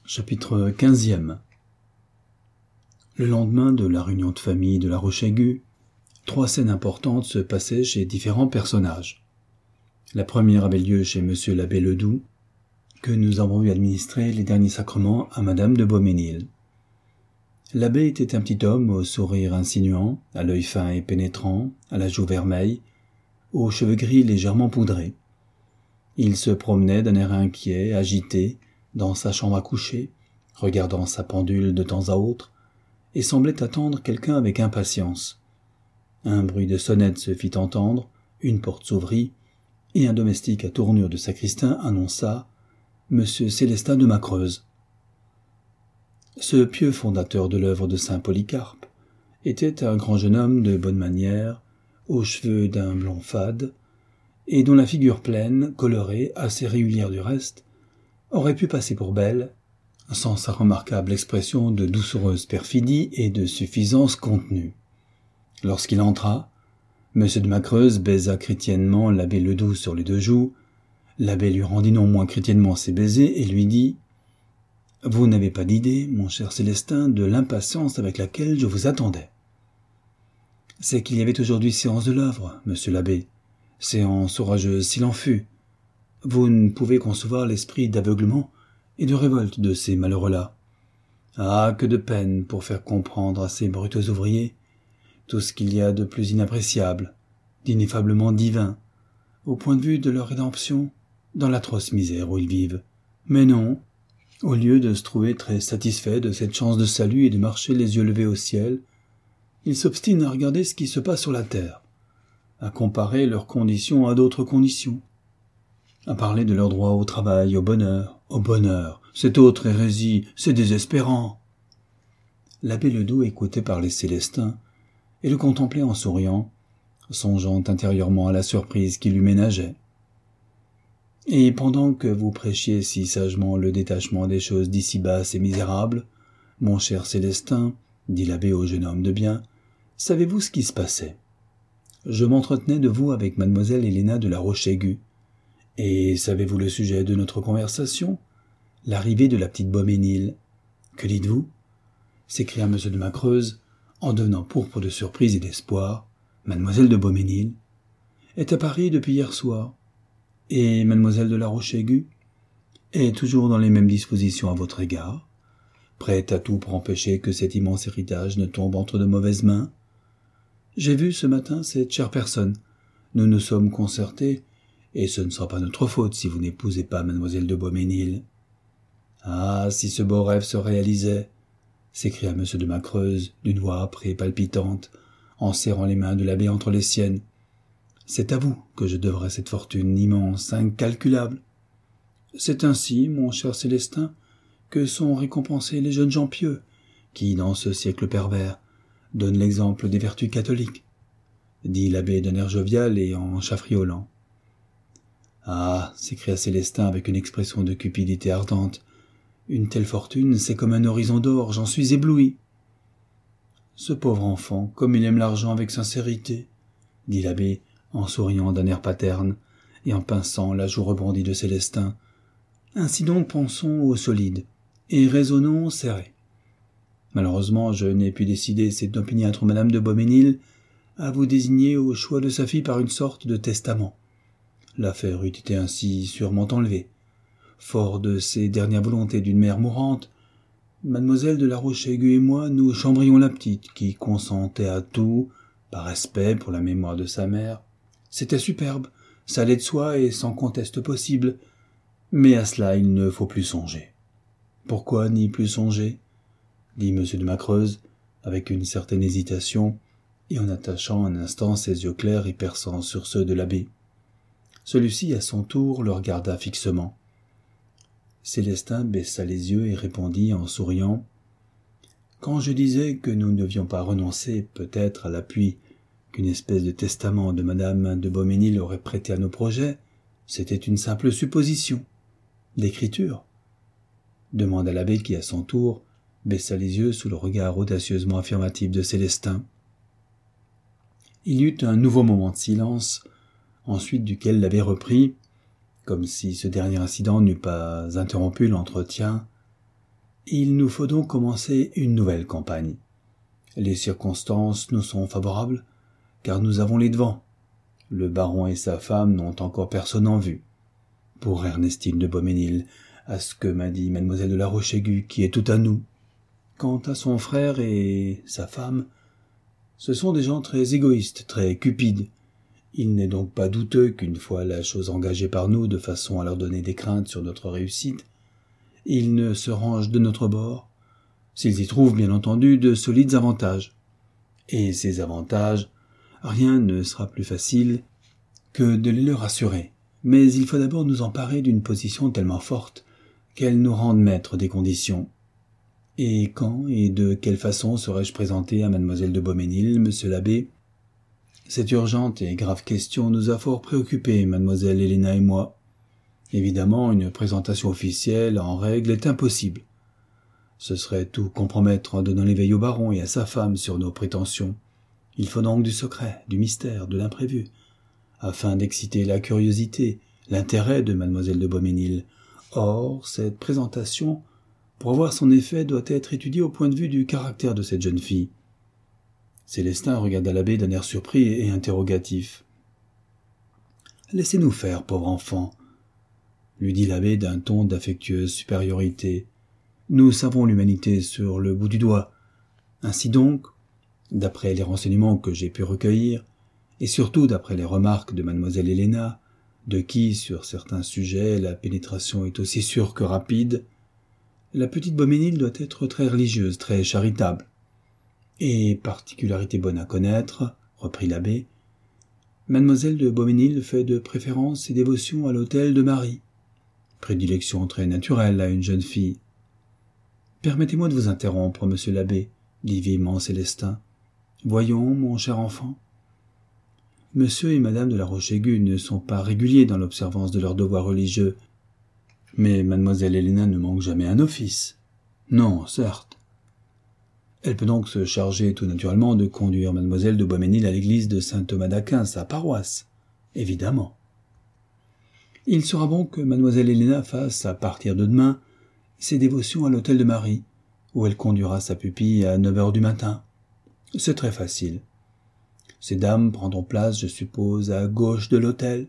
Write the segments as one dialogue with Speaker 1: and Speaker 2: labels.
Speaker 1: Chapitre 15e. Le lendemain de la réunion de famille de La Roche-Aiguë, 3 scènes importantes se passaient chez différents personnages. La première avait lieu chez monsieur l'abbé Ledoux, que nous avons vu administrer les derniers sacrements à madame de Beaumesnil. L'abbé était un petit homme au sourire insinuant, à l'œil fin et pénétrant, à la joue vermeille, aux cheveux gris légèrement poudrés. Il se promenait d'un air inquiet, agité, dans sa chambre à coucher, regardant sa pendule de temps à autre, et semblait attendre quelqu'un avec impatience. Un bruit de sonnette se fit entendre, une porte s'ouvrit, et un domestique à tournure de sacristain annonça « Monsieur Célestin de Macreuse ». Ce pieux fondateur de l'œuvre de saint Polycarpe était un grand jeune homme de bonnes manières, aux cheveux d'un blond fade, et dont la figure pleine, colorée, assez régulière du reste, aurait pu passer pour belle, sans sa remarquable expression de doucereuse perfidie et de suffisance contenue. Lorsqu'il entra, M. de Macreuse baisa chrétiennement l'abbé Ledoux sur les 2 joues, l'abbé lui rendit non moins chrétiennement ses baisers et lui dit « Vous n'avez pas d'idée, mon cher Célestin, de l'impatience avec laquelle je vous attendais. C'est qu'il y avait aujourd'hui séance de l'œuvre, monsieur l'abbé, séance orageuse s'il en fut. Vous ne pouvez concevoir l'esprit d'aveuglement et de révolte de ces malheureux-là. Ah, que de peine pour faire comprendre à ces brutaux ouvriers tout ce qu'il y a de plus inappréciable, d'ineffablement divin, au point de vue de leur rédemption, dans l'atroce misère où ils vivent. Mais non, au lieu de se trouver très satisfaits de cette chance de salut et de marcher les yeux levés au ciel, ils s'obstinent à regarder ce qui se passe sur la terre, à comparer leurs conditions à d'autres conditions, à parler de leur droit au travail, au bonheur, cette autre hérésie, c'est désespérant. L'abbé Ledoux écoutait parler Célestin et le contemplait en souriant, songeant intérieurement à la surprise qui lui ménageait. Et pendant que vous prêchiez si sagement le détachement des choses d'ici basses et misérables, mon cher Célestin, dit l'abbé au jeune homme de bien, savez-vous ce qui se passait? Je m'entretenais de vous avec mademoiselle Héléna de La Roche-Aiguë. Et savez-vous le sujet de notre conversation? L'arrivée de la petite Beaumesnil. Que dites-vous? S'écria M. de Macreuse, en devenant pourpre de surprise et d'espoir. Mademoiselle de Beaumesnil est à Paris depuis hier soir. Et mademoiselle de La Roche-Aiguë est toujours dans les mêmes dispositions à votre égard, prête à tout pour empêcher que cet immense héritage ne tombe entre de mauvaises mains. J'ai vu ce matin cette chère personne. Nous nous sommes concertés, et ce ne sera pas notre faute si vous n'épousez pas mademoiselle de Beaumesnil. Ah, si ce beau rêve se réalisait, s'écria M. de Macreuse d'une voix âpre et palpitante, en serrant les mains de l'abbé entre les siennes. C'est à vous que je devrais cette fortune immense, incalculable. C'est ainsi, mon cher Célestin, que sont récompensés les jeunes gens pieux, qui, dans ce siècle pervers, donnent l'exemple des vertus catholiques, dit l'abbé d'un air jovial et en chaffriolant. Ah, s'écria Célestin avec une expression de cupidité ardente, une telle fortune, c'est comme un horizon d'or, j'en suis ébloui. Ce pauvre enfant, comme il aime l'argent avec sincérité, dit l'abbé en souriant d'un air paterne et en pinçant la joue rebondie de Célestin. Ainsi donc pensons au solide et raisonnons serré. Malheureusement, je n'ai pu décider cette opiniâtre madame de Beaumesnil à vous désigner au choix de sa fille par une sorte de testament. L'affaire eût été ainsi sûrement enlevée. Fort de ces dernières volontés d'une mère mourante, mademoiselle de La Roche-Aiguë et moi, nous chambrions la petite, qui consentait à tout, par respect pour la mémoire de sa mère. C'était superbe, ça allait de soi et sans conteste possible, mais à cela il ne faut plus songer. Pourquoi n'y plus songer? Dit M. de Macreuse, avec une certaine hésitation, et en attachant un instant ses yeux clairs et perçants sur ceux de l'abbé. Celui-ci, à son tour, le regarda fixement. Célestin baissa les yeux et répondit en souriant « Quand je disais que nous ne devions pas renoncer peut-être à l'appui qu'une espèce de testament de madame de Beaumesnil aurait prêté à nos projets, c'était une simple supposition. D'écriture ?» demanda l'abbé qui, à son tour, baissa les yeux sous le regard audacieusement affirmatif de Célestin. Il y eut un nouveau moment de silence, ensuite duquel l'abbé reprit, comme si ce dernier incident n'eût pas interrompu l'entretien. Il nous faut donc commencer une nouvelle campagne. Les circonstances nous sont favorables, car nous avons les devants. Le baron et sa femme n'ont encore personne en vue. Pour Ernestine de Beaumesnil, à ce que m'a dit mademoiselle de la Roche-Aiguë, qui est tout à nous. Quant à son frère et sa femme, ce sont des gens très égoïstes, très cupides. Il n'est donc pas douteux qu'une fois la chose engagée par nous de façon à leur donner des craintes sur notre réussite, ils ne se rangent de notre bord, s'ils y trouvent bien entendu de solides avantages. Et ces avantages, rien ne sera plus facile que de les leur assurer. Mais il faut d'abord nous emparer d'une position tellement forte qu'elle nous rende maître des conditions. Et quand et de quelle façon serais-je présenté à mademoiselle de Beaumesnil, monsieur l'abbé? Cette urgente et grave question nous a fort préoccupés, mademoiselle Héléna et moi. Évidemment, une présentation officielle en règle est impossible. Ce serait tout compromettre en donnant l'éveil au baron et à sa femme sur nos prétentions. Il faut donc du secret, du mystère, de l'imprévu, afin d'exciter la curiosité, l'intérêt de mademoiselle de Beaumesnil. Or, cette présentation, pour avoir son effet, doit être étudiée au point de vue du caractère de cette jeune fille. Célestin regarda l'abbé d'un air surpris et interrogatif. « Laissez-nous faire, pauvre enfant », lui dit l'abbé d'un ton d'affectueuse supériorité. « Nous savons l'humanité sur le bout du doigt. Ainsi donc, d'après les renseignements que j'ai pu recueillir, et surtout d'après les remarques de mademoiselle Héléna, de qui, sur certains sujets, la pénétration est aussi sûre que rapide, la petite Beaumesnil doit être très religieuse, très charitable. Et particularité bonne à connaître, reprit l'abbé, mademoiselle de Beaumesnil fait de préférence ses dévotions à l'autel de Marie. Prédilection très naturelle à une jeune fille. Permettez-moi de vous interrompre, monsieur l'abbé, dit vivement Célestin. Voyons, mon cher enfant. Monsieur et madame de la Roche-Aiguë ne sont pas réguliers dans l'observance de leurs devoirs religieux, mais mademoiselle Héléna ne manque jamais un office. Non, certes. Elle peut donc se charger tout naturellement de conduire mademoiselle de Beaumesnil à l'église de Saint-Thomas d'Aquin, sa paroisse. Évidemment. Il sera bon que mademoiselle Héléna fasse, à partir de demain, ses dévotions à l'autel de Marie, où elle conduira sa pupille à 9 heures du matin. C'est très facile. Ces dames prendront place, je suppose, à gauche de l'autel.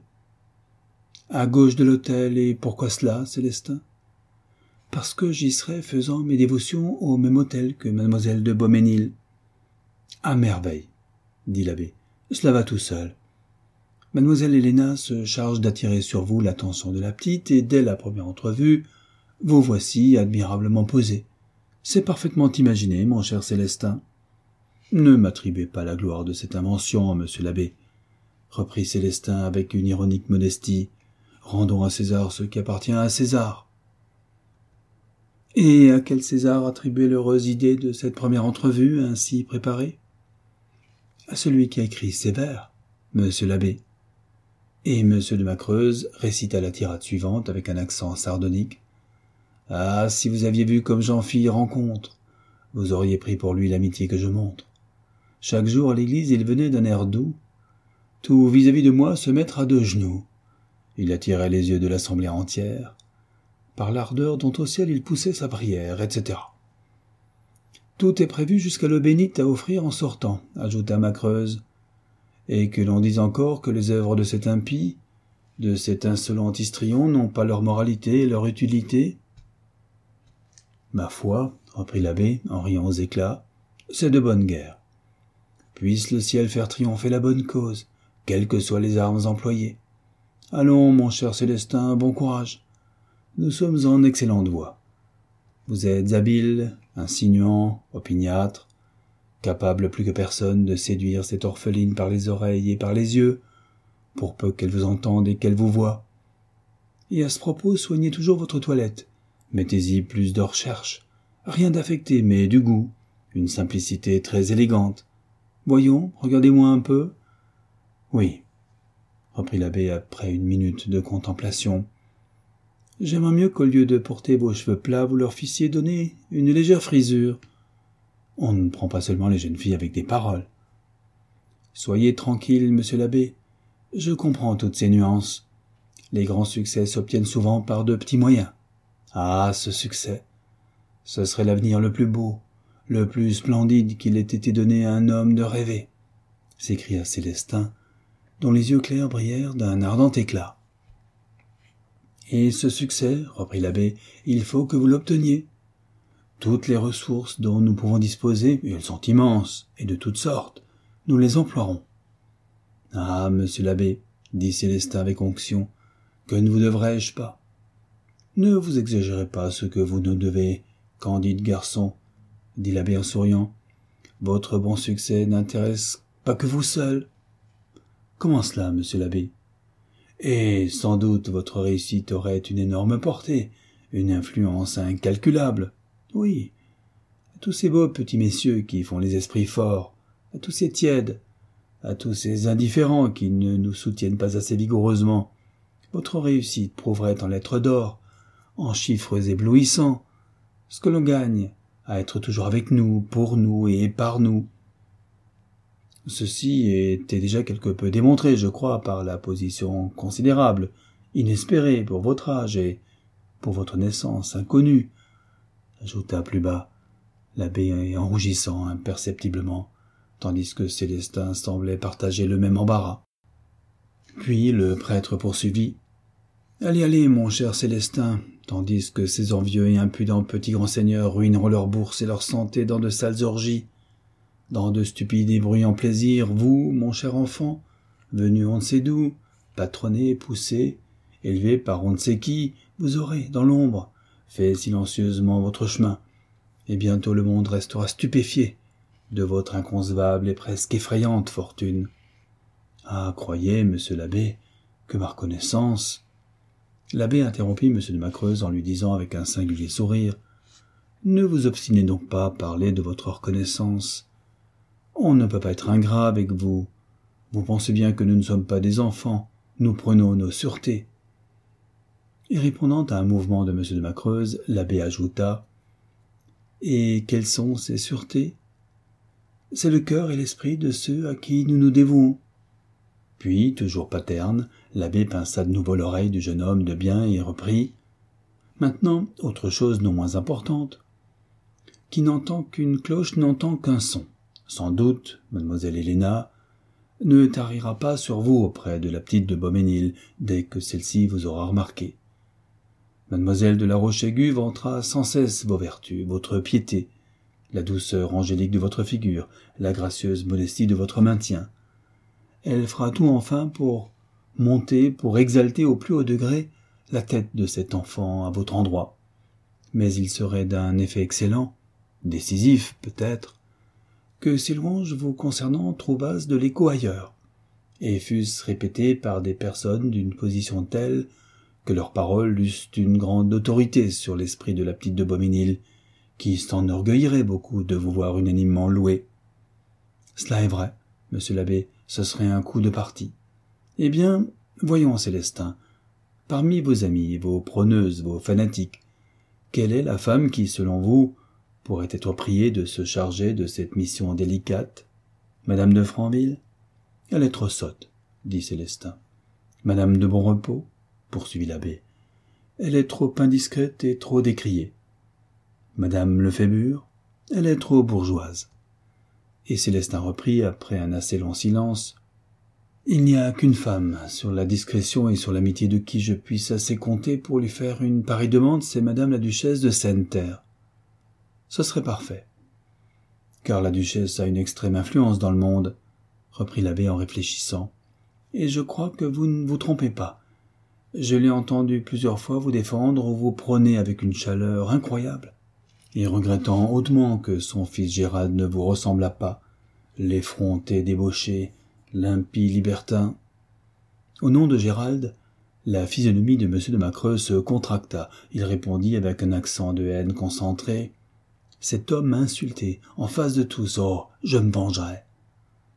Speaker 1: À gauche de l'autel, et pourquoi cela, Célestin? Parce que j'y serai faisant mes dévotions au même autel que mademoiselle de Beaumesnil. À merveille, dit l'abbé. Cela va tout seul. Mademoiselle Héléna se charge d'attirer sur vous l'attention de la petite, et dès la première entrevue, vous voici admirablement posé. C'est parfaitement imaginé, mon cher Célestin. Ne m'attribuez pas la gloire de cette invention, monsieur l'abbé, reprit Célestin avec une ironique modestie. Rendons à César ce qui appartient à César. Et à quel César attribuer l'heureuse idée de cette première entrevue ainsi préparée? À celui qui a écrit ces vers, monsieur l'abbé. Et monsieur de Macreuse récita la tirade suivante avec un accent sardonique. Ah, si vous aviez vu comme j'en fis rencontre, vous auriez pris pour lui l'amitié que je montre. Chaque jour à l'église, il venait d'un air doux, tout vis-à-vis de moi se mettre à 2 genoux. Il attirait les yeux de l'assemblée entière, par l'ardeur dont au ciel il poussait sa prière, etc. Tout est prévu jusqu'à l'eau bénite à offrir en sortant, ajouta Macreuse, et que l'on dise encore que les œuvres de cet impie, de cet insolent histrion, n'ont pas leur moralité et leur utilité. Ma foi, reprit l'abbé, en riant aux éclats, c'est de bonne guerre. Puisse le ciel faire triompher la bonne cause, quelles que soient les armes employées. Allons, mon cher Célestin, bon courage. Nous sommes en excellente voie. Vous êtes habile, insinuant, opiniâtre, capable plus que personne de séduire cette orpheline par les oreilles et par les yeux, pour peu qu'elle vous entende et qu'elle vous voie. Et à ce propos, soignez toujours votre toilette. Mettez-y plus de recherche. Rien d'affecté, mais du goût. Une simplicité très élégante. Voyons, regardez-moi un peu. Oui, reprit l'abbé après une minute de contemplation. J'aimerais mieux qu'au lieu de porter vos cheveux plats, vous leur fissiez donner une légère frisure. On ne prend pas seulement les jeunes filles avec des paroles. Soyez tranquille, monsieur l'abbé. Je comprends toutes ces nuances. Les grands succès s'obtiennent souvent par de petits moyens. Ah, ce succès! Ce serait l'avenir le plus beau, le plus splendide qu'il ait été donné à un homme de rêver, s'écria Célestin, dont les yeux clairs brillèrent d'un ardent éclat. Et ce succès, reprit l'abbé, il faut que vous l'obteniez. Toutes les ressources dont nous pouvons disposer, et elles sont immenses, et de toutes sortes, nous les emploierons. Ah, monsieur l'abbé, dit Célestin avec onction, que ne vous devrais-je pas? Ne vous exagérez pas ce que vous nous devez, candide garçon, dit l'abbé en souriant. Votre bon succès n'intéresse pas que vous seul. Comment cela, monsieur l'abbé? Et sans doute votre réussite aurait une énorme portée, une influence incalculable. Oui, à tous ces beaux petits messieurs qui font les esprits forts, à tous ces tièdes, à tous ces indifférents qui ne nous soutiennent pas assez vigoureusement, votre réussite prouverait en lettres d'or, en chiffres éblouissants, ce que l'on gagne à être toujours avec nous, pour nous et par nous. Ceci était déjà quelque peu démontré, je crois, par la position considérable, inespérée pour votre âge et pour votre naissance inconnue, ajouta plus bas l'abbé en rougissant imperceptiblement, tandis que Célestin semblait partager le même embarras. Puis le prêtre poursuivit. « Allez, allez, mon cher Célestin, tandis que ces envieux et impudents petits grands seigneurs ruineront leur bourse et leur santé dans de sales orgies, dans de stupides et bruyants plaisirs, vous, mon cher enfant, venu on ne sait d'où, patronné, poussé, élevé par on ne sait qui, vous aurez, dans l'ombre, fait silencieusement votre chemin, et bientôt le monde restera stupéfié de votre inconcevable et presque effrayante fortune. Ah, croyez, monsieur l'abbé, que ma reconnaissance... » L'abbé interrompit M. de Macreuse en lui disant avec un singulier sourire « Ne vous obstinez donc pas à parler de votre reconnaissance. On ne peut pas être ingrat avec vous. Vous pensez bien que nous ne sommes pas des enfants. Nous prenons nos sûretés. » Et répondant à un mouvement de M. de Macreuse, l'abbé ajouta « Et quelles sont ces sûretés? C'est le cœur et l'esprit de ceux à qui nous nous dévouons. » Puis, toujours paterne, l'abbé pinça de nouveau l'oreille du jeune homme de bien et reprit « Maintenant, autre chose non moins importante. Qui n'entend qu'une cloche n'entend qu'un son. Sans doute, mademoiselle Héléna ne tarira pas sur vous auprès de la petite de Beaumesnil dès que celle-ci vous aura remarqué. Mademoiselle de la Roche-Aiguë vantera sans cesse vos vertus, votre piété, la douceur angélique de votre figure, la gracieuse modestie de votre maintien. Elle fera tout enfin pour monter, pour exalter au plus haut degré la tête de cet enfant à votre endroit. Mais il serait d'un effet excellent, décisif peut-être, que ces louanges vous concernant trouvassent de l'écho ailleurs, et fussent répétées par des personnes d'une position telle que leurs paroles eussent une grande autorité sur l'esprit de la petite de Beaumesnil, qui s'enorgueillirait beaucoup de vous voir unanimement loué. Cela est vrai, monsieur l'abbé, ce serait un coup de parti. Eh bien, voyons, Célestin, parmi vos amis, vos prôneuses, vos fanatiques, quelle est la femme qui, selon vous, pourrait être priée de se charger de cette mission délicate? Madame de Franville? Elle est trop sotte, dit Célestin. Madame de Bonrepos? Poursuivit l'abbé. Elle est trop indiscrète et trop décriée. Madame Lefébure? Elle est trop bourgeoise. Et Célestin reprit, après un assez long silence, « Il n'y a qu'une femme, sur la discrétion et sur l'amitié de qui je puisse assez compter pour lui faire une pareille demande, c'est madame la duchesse de Senneterre. Ce serait parfait. Car la duchesse a une extrême influence dans le monde, reprit l'abbé en réfléchissant, et je crois que vous ne vous trompez pas. Je l'ai entendu plusieurs fois vous défendre ou vous prôner avec une chaleur incroyable. Et regrettant hautement que son fils Gérald ne vous ressemblât pas, l'effronté débauché, l'impie libertin. Au nom de Gérald, la physionomie de M. de Macreuse se contracta. Il répondit avec un accent de haine concentré. « Cet homme m'a insulté, en face de tous, oh, je me vengerai. »« Enfant, »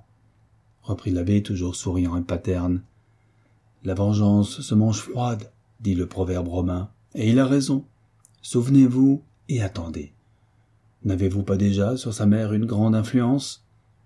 Speaker 1: reprit l'abbé toujours souriant et paterne, « la vengeance se mange froide, dit le proverbe romain, et il a raison. Souvenez-vous et attendez. N'avez-vous pas déjà sur sa mère une grande influence? »«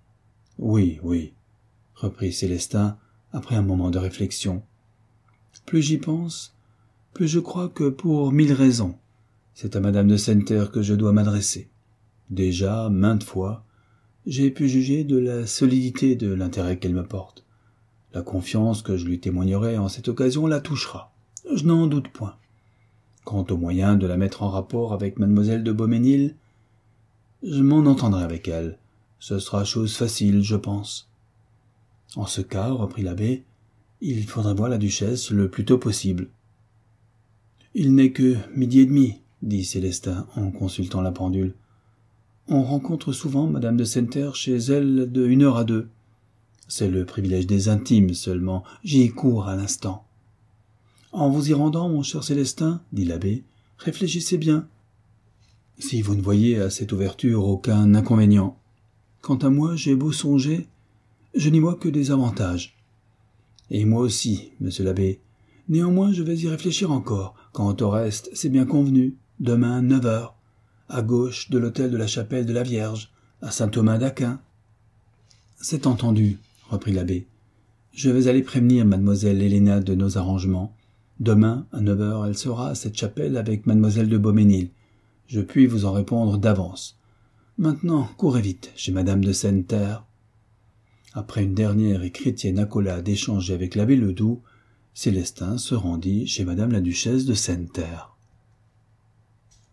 Speaker 1: Oui, oui, » reprit Célestin après un moment de réflexion. « Plus j'y pense, plus je crois que pour 1000 raisons, C'est à madame de Senneterre que je dois m'adresser. Déjà, maintes fois, j'ai pu juger de la solidité de l'intérêt qu'elle me porte. La confiance que je lui témoignerai en cette occasion la touchera. Je n'en doute point. Quant au moyen de la mettre en rapport avec mademoiselle de Beaumesnil, je m'en entendrai avec elle. Ce sera chose facile, je pense. En ce cas, reprit l'abbé, il faudrait voir la duchesse le plus tôt possible. Il n'est que 12:30, dit Célestin en consultant la pendule. On rencontre souvent madame de Senneterre chez elle de 1 heure à 2. C'est le privilège des intimes seulement. J'y cours à l'instant. En vous y rendant, mon cher Célestin, dit l'abbé, réfléchissez bien. Si vous ne voyez à cette ouverture aucun inconvénient. Quant à moi, j'ai beau songer, je n'y vois que des avantages. Et moi aussi, monsieur l'abbé. Néanmoins, je vais y réfléchir encore. Quant au reste, c'est bien convenu. Demain, 9 heures, à gauche de l'autel de la chapelle de la Vierge, à Saint-Thomas d'Aquin. C'est entendu, reprit l'abbé. Je vais aller prévenir mademoiselle Héléna de nos arrangements. Demain, à 9 heures, elle sera à cette chapelle avec mademoiselle de Beaumesnil. Je puis vous en répondre d'avance. Maintenant, courez vite chez madame de Senneterre. Après une dernière et chrétienne accolade échangée avec l'abbé Ledoux, Célestin se rendit chez madame la duchesse de Senneterre.